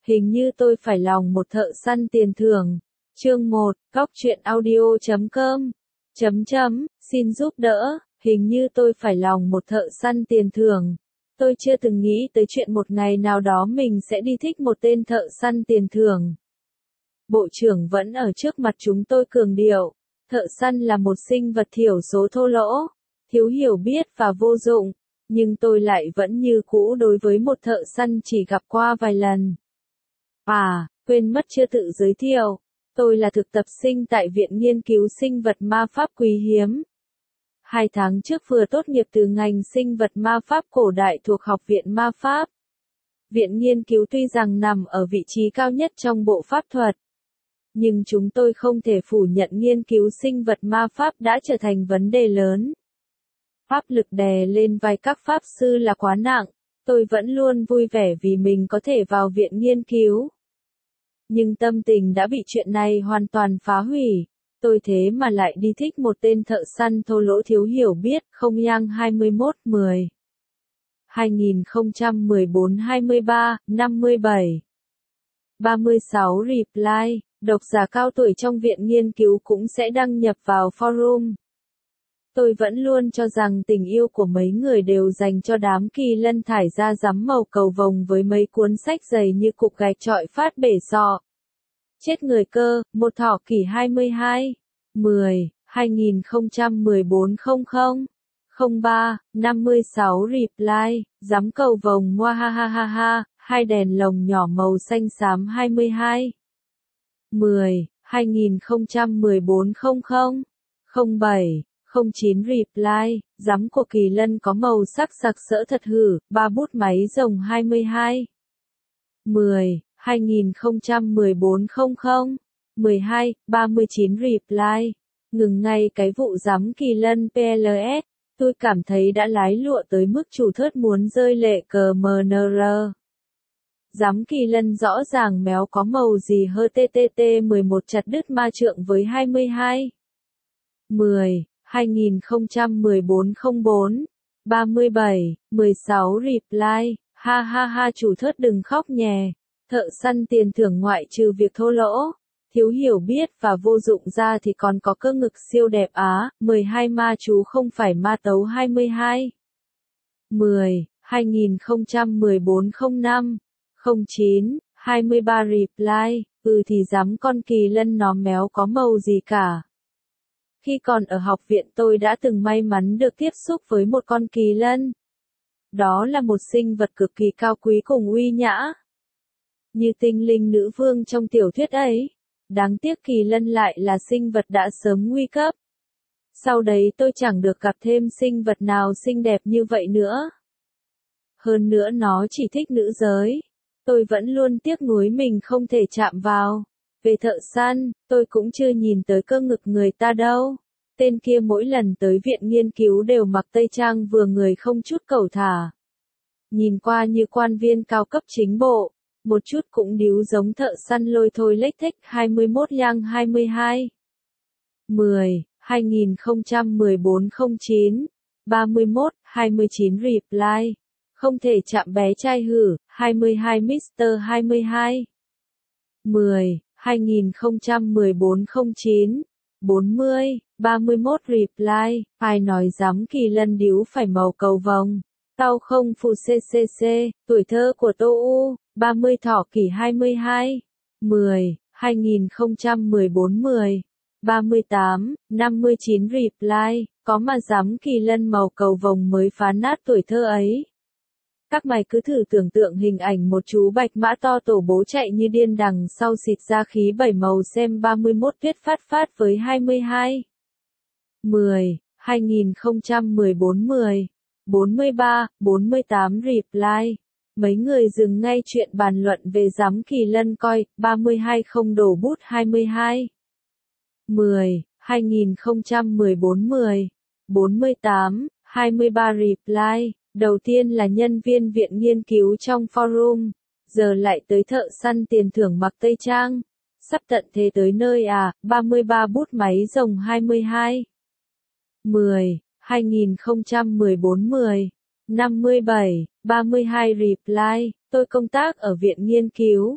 Hình như tôi phải lòng một thợ săn tiền thưởng. Chương 1, goctruyện.audio.com. Xin giúp đỡ, hình như tôi phải lòng một thợ săn tiền thưởng. Tôi chưa từng nghĩ tới chuyện một ngày nào đó mình sẽ đi thích một tên thợ săn tiền thưởng. Bộ trưởng vẫn ở trước mặt chúng tôi cường điệu. Thợ săn là một sinh vật thiểu số thô lỗ, thiếu hiểu biết và vô dụng. Nhưng tôi lại vẫn như cũ đối với một thợ săn chỉ gặp qua vài lần. Quên mất chưa tự giới thiệu. Tôi là thực tập sinh tại Viện Nghiên cứu Sinh vật Ma Pháp Quý Hiếm. 2 tháng trước vừa tốt nghiệp từ ngành sinh vật ma pháp cổ đại thuộc Học viện Ma Pháp. Viện nghiên cứu tuy rằng nằm ở vị trí cao nhất trong bộ pháp thuật, nhưng chúng tôi không thể phủ nhận nghiên cứu sinh vật ma pháp đã trở thành vấn đề lớn. Áp lực đè lên vai các pháp sư là quá nặng, tôi vẫn luôn vui vẻ vì mình có thể vào viện nghiên cứu. Nhưng tâm tình đã bị chuyện này hoàn toàn phá hủy. Tôi thế mà lại đi thích một tên thợ săn thô lỗ thiếu hiểu biết, không Yang 21-10. 2014-23-57. 36 reply, độc giả cao tuổi trong viện nghiên cứu cũng sẽ đăng nhập vào forum. Tôi vẫn luôn cho rằng tình yêu của mấy người đều dành cho đám kỳ lân thải ra rắm màu cầu vồng với mấy cuốn sách dày như cục gạch chọi phát bể sọ. Chết người cơ, một thỏ kỷ 22. 10, 2014-00. 03, 56 reply, giám cầu vồng Mwahahaha, 2 đèn lồng nhỏ màu xanh xám 22. 10, 2014-00. 07, 09 reply, giám của kỳ lân có màu sắc sặc sỡ thật hử, 3 bút máy rồng 22. 10, 2014-00. 12, 39 reply. Ngừng ngay cái vụ giám kỳ lân PLS, tôi cảm thấy đã lái lụa tới mức chủ thớt muốn rơi lệ cờ MNR. Giám kỳ lân rõ ràng méo có màu gì hơ TTT 11 chặt đứt ma trượng với 22. 10, 2014-04. 37, 16 reply, ha ha ha chủ thớt đừng khóc nhè. Thợ săn tiền thưởng ngoại trừ việc thô lỗ, thiếu hiểu biết và vô dụng ra thì còn có cơ ngực siêu đẹp á. 12 ma chú không phải ma tấu 22. 10, 2014-05. 09, 23 reply, thì dám con kỳ lân nó méo có màu gì cả. Khi còn ở học viện tôi đã từng may mắn được tiếp xúc với một con kỳ lân. Đó là một sinh vật cực kỳ cao quý cùng uy nhã. Như tinh linh nữ vương trong tiểu thuyết ấy. Đáng tiếc kỳ lân lại là sinh vật đã sớm nguy cấp. Sau đấy tôi chẳng được gặp thêm sinh vật nào xinh đẹp như vậy nữa. Hơn nữa nó chỉ thích nữ giới. Tôi vẫn luôn tiếc nuối mình không thể chạm vào. Về thợ săn, tôi cũng chưa nhìn tới cơ ngực người ta đâu. Tên kia mỗi lần tới viện nghiên cứu đều mặc tây trang vừa người không chút cẩu thả. Nhìn qua như quan viên cao cấp chính bộ. Một chút cũng điếu giống thợ săn lôi thôi lếch thếch 21 Yang 22. 10, 2014-09. 31, 29 reply. Không thể chạm bé trai hử, 22 Mr. 22. 10, 2014-09. 40, 31 reply. Ai nói dám kỳ lân điếu phải màu cầu vồng. Tao không phụ CCC, tuổi thơ của Tô U, 30 thỏ kỷ 22. 10, 2014-10. 38, 59 reply, có mà dám kỳ lân màu cầu vồng mới phá nát tuổi thơ ấy. Các mày cứ thử tưởng tượng hình ảnh một chú bạch mã to tổ bố chạy như điên đằng sau xịt ra khí 7 màu xem 31 tuyết phát với 22. 10, 2014-10. 43, 48 reply. Mấy người dừng ngay chuyện bàn luận về giám kỳ lân coi, 32 không đổ bút 22. 10, 2014-10. 48, 23 reply. Đầu tiên là nhân viên viện nghiên cứu trong forum, giờ lại tới thợ săn tiền thưởng mặc tây trang. Sắp tận thế tới nơi à, 33 bút máy rồng 22. 10, 2014-10. 57, 32 reply, tôi công tác ở viện nghiên cứu,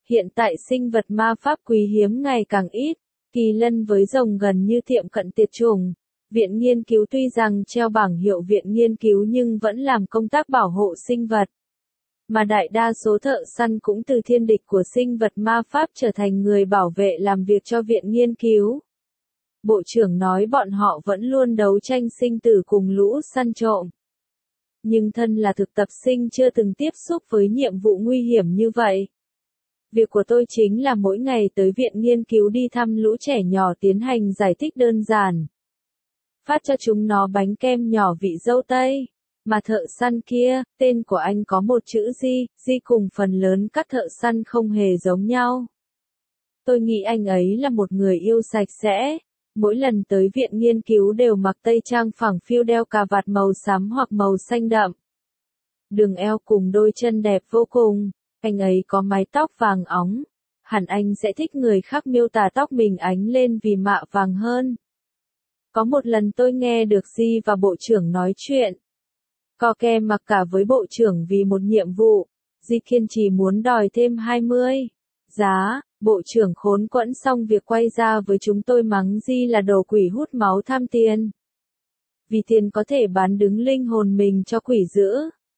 Hiện tại sinh vật ma pháp quý hiếm ngày càng ít, kỳ lân với rồng gần như tiệm cận tuyệt chủng. Viện nghiên cứu tuy rằng treo bảng hiệu viện nghiên cứu nhưng vẫn làm công tác bảo hộ sinh vật. Mà đại đa số thợ săn cũng từ thiên địch của sinh vật ma pháp trở thành người bảo vệ làm việc cho viện nghiên cứu. Bộ trưởng nói bọn họ vẫn luôn đấu tranh sinh tử cùng lũ săn trộm. Nhưng thân là thực tập sinh chưa từng tiếp xúc với nhiệm vụ nguy hiểm như vậy. Việc của tôi chính là mỗi ngày tới viện nghiên cứu đi thăm lũ trẻ nhỏ tiến hành giải thích đơn giản. Phát cho chúng nó bánh kem nhỏ vị dâu tây. Mà thợ săn kia, tên của anh có một chữ Di cùng phần lớn các thợ săn không hề giống nhau. Tôi nghĩ anh ấy là một người yêu sạch sẽ. Mỗi lần tới viện nghiên cứu đều mặc tây trang phẳng phiu đeo cà vạt màu xám hoặc màu xanh đậm. Đường eo cùng đôi chân đẹp vô cùng. Anh ấy có mái tóc vàng óng. Hẳn anh sẽ thích người khác miêu tả tóc mình ánh lên vì mạ vàng hơn. Có một lần tôi nghe được Di và bộ trưởng nói chuyện. Co ke mặc cả với bộ trưởng vì một nhiệm vụ. Di kiên trì muốn đòi thêm 20 giá. Bộ trưởng khốn quẫn xong việc quay ra với chúng tôi mắng Di là đồ quỷ hút máu tham tiền. Vì tiền có thể bán đứng linh hồn mình cho quỷ dữ.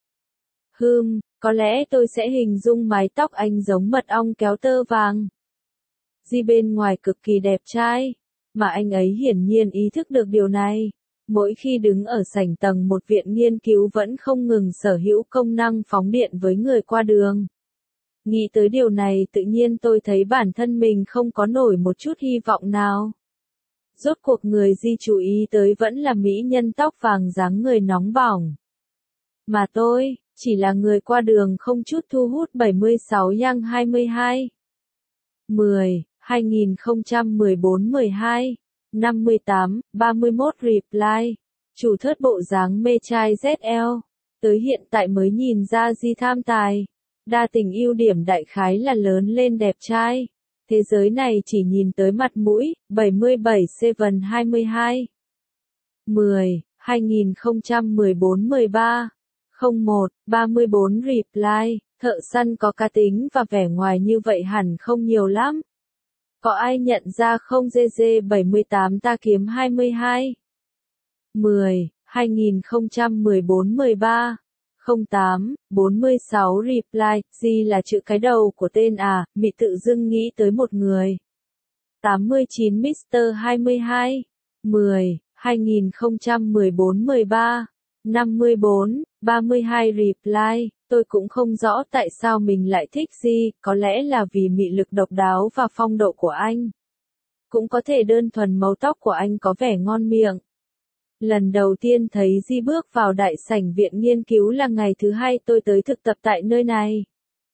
Có lẽ tôi sẽ hình dung mái tóc anh giống mật ong kéo tơ vàng. Di bên ngoài cực kỳ đẹp trai, mà anh ấy hiển nhiên ý thức được điều này. Mỗi khi đứng ở sảnh tầng một viện nghiên cứu vẫn không ngừng sở hữu công năng phóng điện với người qua đường. Nghĩ tới điều này tự nhiên tôi thấy bản thân mình không có nổi một chút hy vọng nào. Rốt cuộc người Di chú ý tới vẫn là mỹ nhân tóc vàng dáng người nóng bỏng. Mà tôi, chỉ là người qua đường không chút thu hút 76 Yang 22. 2014-12. 58-31 reply. Chủ thớt bộ dáng mê trai ZL. Tới hiện tại mới nhìn ra Di tham tài. Đa tình ưu điểm đại khái là lớn lên đẹp trai. Thế giới này chỉ nhìn tới mặt mũi. 77-7-22. 2014-13. 01-34 reply. Thợ săn có cá tính và vẻ ngoài như vậy hẳn không nhiều lắm. Có ai nhận ra không GG78 ta kiếm 22? 2014-13. 08-46 reply. Di là chữ cái đầu của tên à, Mị tự dưng nghĩ tới một người. 89 Mr. 22. 2014-13. 54-32 reply. Tôi cũng không rõ tại sao mình lại thích Di, có lẽ là vì mị lực độc đáo và phong độ của anh. Cũng có thể đơn thuần màu tóc của anh có vẻ ngon miệng. Lần đầu tiên thấy Di bước vào đại sảnh viện nghiên cứu là ngày thứ hai tôi tới thực tập tại nơi này.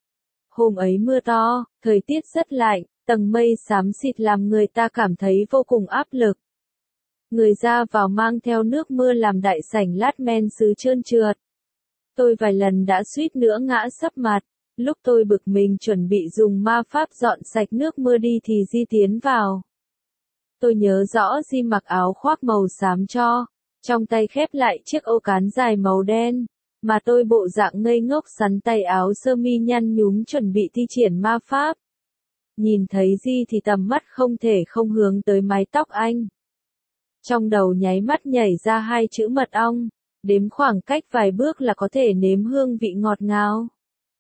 Hôm ấy mưa to, thời tiết rất lạnh, tầng mây xám xịt làm người ta cảm thấy vô cùng áp lực. Người ra vào mang theo nước mưa làm đại sảnh lát men sứ trơn trượt. Tôi vài lần đã suýt nữa ngã sấp mặt. Lúc tôi bực mình chuẩn bị dùng ma pháp dọn sạch nước mưa đi thì Di tiến vào. Tôi nhớ rõ Di mặc áo khoác màu xám cho, trong tay khép lại chiếc ô cán dài màu đen, mà tôi bộ dạng ngây ngốc sắn tay áo sơ mi nhăn nhúm chuẩn bị thi triển ma pháp. Nhìn thấy Di thì tầm mắt không thể không hướng tới mái tóc anh. Trong đầu nháy mắt nhảy ra hai chữ mật ong, đếm khoảng cách vài bước là có thể nếm hương vị ngọt ngào.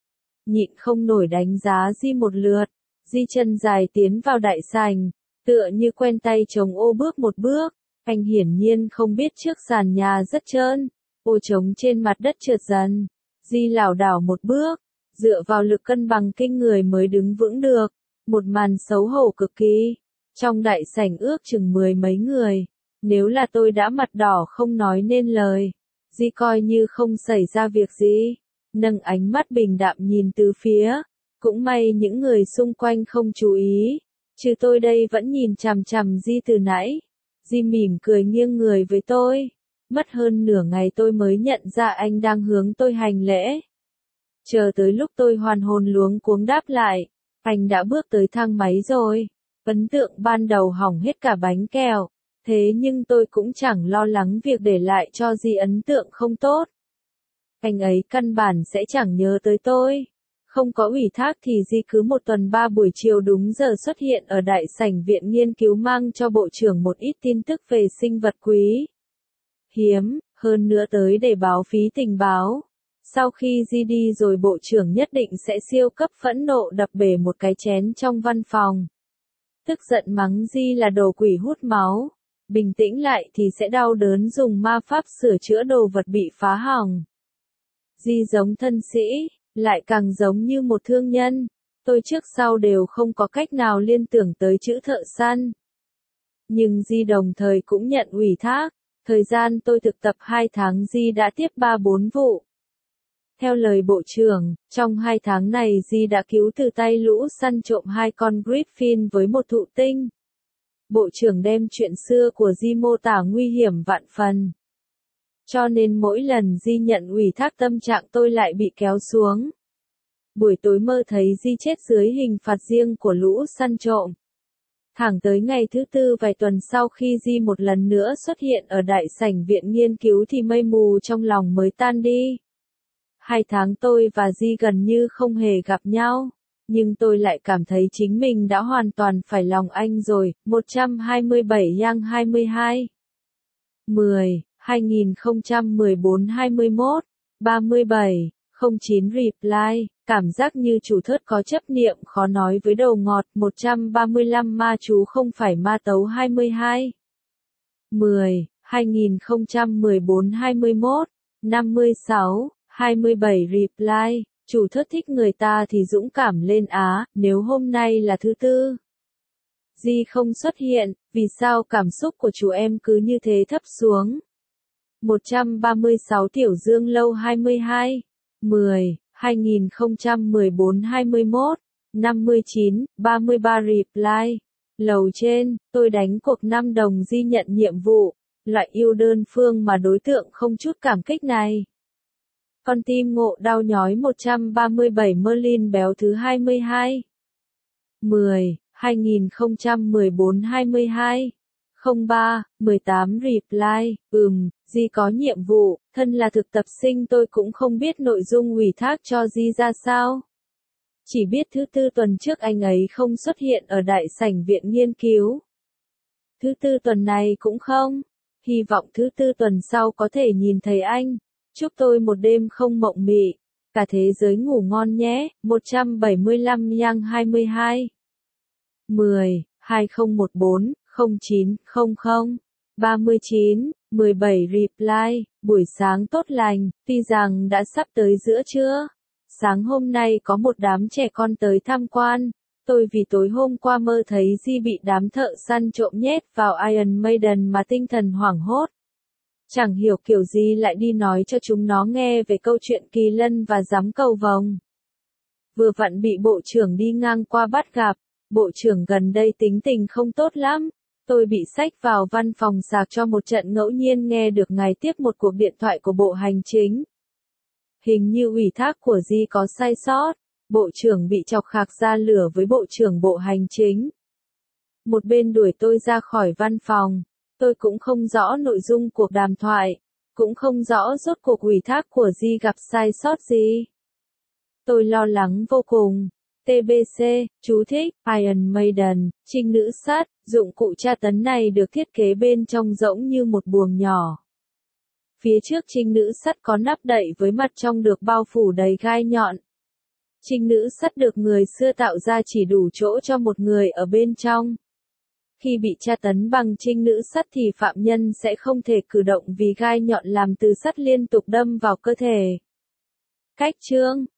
Nhịn không nổi đánh giá Di một lượt, Di chân dài tiến vào đại sảnh, tựa như quen tay chống ô bước một bước, anh hiển nhiên không biết trước sàn nhà rất trơn, ô trống trên mặt đất trượt dần. Di lảo đảo một bước, dựa vào lực cân bằng kinh người mới đứng vững được, một màn xấu hổ cực kỳ. Trong đại sảnh ước chừng 10 mấy người, nếu là tôi đã mặt đỏ không nói nên lời. Di coi như không xảy ra việc gì, nâng ánh mắt bình đạm nhìn từ phía, cũng may những người xung quanh không chú ý, chứ tôi đây vẫn nhìn chằm chằm Di từ nãy. Di mỉm cười nghiêng người với tôi, mất hơn nửa ngày tôi mới nhận ra anh đang hướng tôi hành lễ. Chờ tới lúc tôi hoàn hồn luống cuống đáp lại, anh đã bước tới thang máy rồi. Ấn tượng ban đầu hỏng hết cả bánh kẹo. Thế nhưng tôi cũng chẳng lo lắng việc để lại cho Di ấn tượng không tốt. Anh ấy căn bản sẽ chẳng nhớ tới tôi. Không có ủy thác thì Di cứ một tuần 3 buổi chiều đúng giờ xuất hiện ở đại sảnh viện nghiên cứu mang cho bộ trưởng một ít tin tức về sinh vật quý hiếm, hơn nữa tới để báo phí tình báo. Sau khi Di đi rồi bộ trưởng nhất định sẽ siêu cấp phẫn nộ đập bể một cái chén trong văn phòng. Tức giận mắng Di là đồ quỷ hút máu. Bình tĩnh lại thì sẽ đau đớn dùng ma pháp sửa chữa đồ vật bị phá hỏng. Di giống thân sĩ, lại càng giống như một thương nhân. Tôi trước sau đều không có cách nào liên tưởng tới chữ thợ săn. Nhưng Di đồng thời cũng nhận ủy thác. Thời gian tôi thực tập 2 tháng Di đã tiếp 3-4 vụ. Theo lời bộ trưởng, trong 2 tháng này Di đã cứu từ tay lũ săn trộm 2 con Griffin với một thụ tinh. Bộ trưởng đem chuyện xưa của Di mô tả nguy hiểm vạn phần. Cho nên mỗi lần Di nhận ủy thác tâm trạng tôi lại bị kéo xuống. Buổi tối mơ thấy Di chết dưới hình phạt riêng của lũ săn trộm. Thẳng tới ngày thứ 4 vài tuần sau khi Di một lần nữa xuất hiện ở đại sảnh viện nghiên cứu thì mây mù trong lòng mới tan đi. 2 tháng tôi và Di gần như không hề gặp nhau. Nhưng tôi lại cảm thấy chính mình đã hoàn toàn phải lòng anh rồi. 127 Yang 22 10 2014 21 37 09 Reply. Cảm giác như chủ thớt có chấp niệm khó nói với đầu ngọt. 135 Ma chú không phải ma tấu 22 10 2014 21 56 27 Reply. Chủ thớt thích người ta thì dũng cảm lên á, nếu hôm nay là thứ 4. Di không xuất hiện, vì sao cảm xúc của chú em cứ như thế thấp xuống? 136 Tiểu Dương Lâu 22 10 2014 21 59 33 Reply. Lầu trên, tôi đánh cuộc 5 đồng Di nhận nhiệm vụ, loại yêu đơn phương mà đối tượng không chút cảm kích này. Con tim ngộ đau nhói 137 Merlin béo thứ 22 10 2014 22 03 18 Reply. Di có nhiệm vụ, thân là thực tập sinh tôi cũng không biết nội dung ủy thác cho Di ra sao. Chỉ biết thứ 4 tuần trước anh ấy không xuất hiện ở đại sảnh viện nghiên cứu. Thứ 4 tuần này cũng không. Hy vọng thứ 4 tuần sau có thể nhìn thấy anh. Chúc tôi một đêm không mộng mị. Cả thế giới ngủ ngon nhé. 175 Yang 22 10 2014 09 00 39 17 Reply. Buổi sáng tốt lành, tuy rằng đã sắp tới giữa trưa. Sáng hôm nay có một đám trẻ con tới tham quan. Tôi vì tối hôm qua mơ thấy Di bị đám thợ săn trộm nhét vào Iron Maiden mà tinh thần hoảng hốt. Chẳng hiểu kiểu gì lại đi nói cho chúng nó nghe về câu chuyện kỳ lân và giám cầu vồng. Vừa vặn bị bộ trưởng đi ngang qua bắt gặp. Bộ trưởng gần đây tính tình không tốt lắm. Tôi bị xách vào văn phòng sạc cho một trận ngẫu nhiên nghe được ngày tiếp một cuộc điện thoại của Bộ Hành chính. Hình như ủy thác của Di có sai sót. Bộ trưởng bị chọc khạc ra lửa với Bộ trưởng Bộ Hành chính. Một bên đuổi tôi ra khỏi văn phòng. Tôi cũng không rõ nội dung cuộc đàm thoại. Cũng không rõ rốt cuộc ủy thác của Di gặp sai sót gì. Tôi lo lắng vô cùng. TBC, chú thích, Iron Maiden, trinh nữ sắt, dụng cụ tra tấn này được thiết kế bên trong rỗng như một buồng nhỏ. Phía trước trinh nữ sắt có nắp đậy với mặt trong được bao phủ đầy gai nhọn. Trinh nữ sắt được người xưa tạo ra chỉ đủ chỗ cho một người ở bên trong. Khi bị tra tấn bằng trinh nữ sắt thì phạm nhân sẽ không thể cử động vì gai nhọn làm từ sắt liên tục đâm vào cơ thể. Cách chương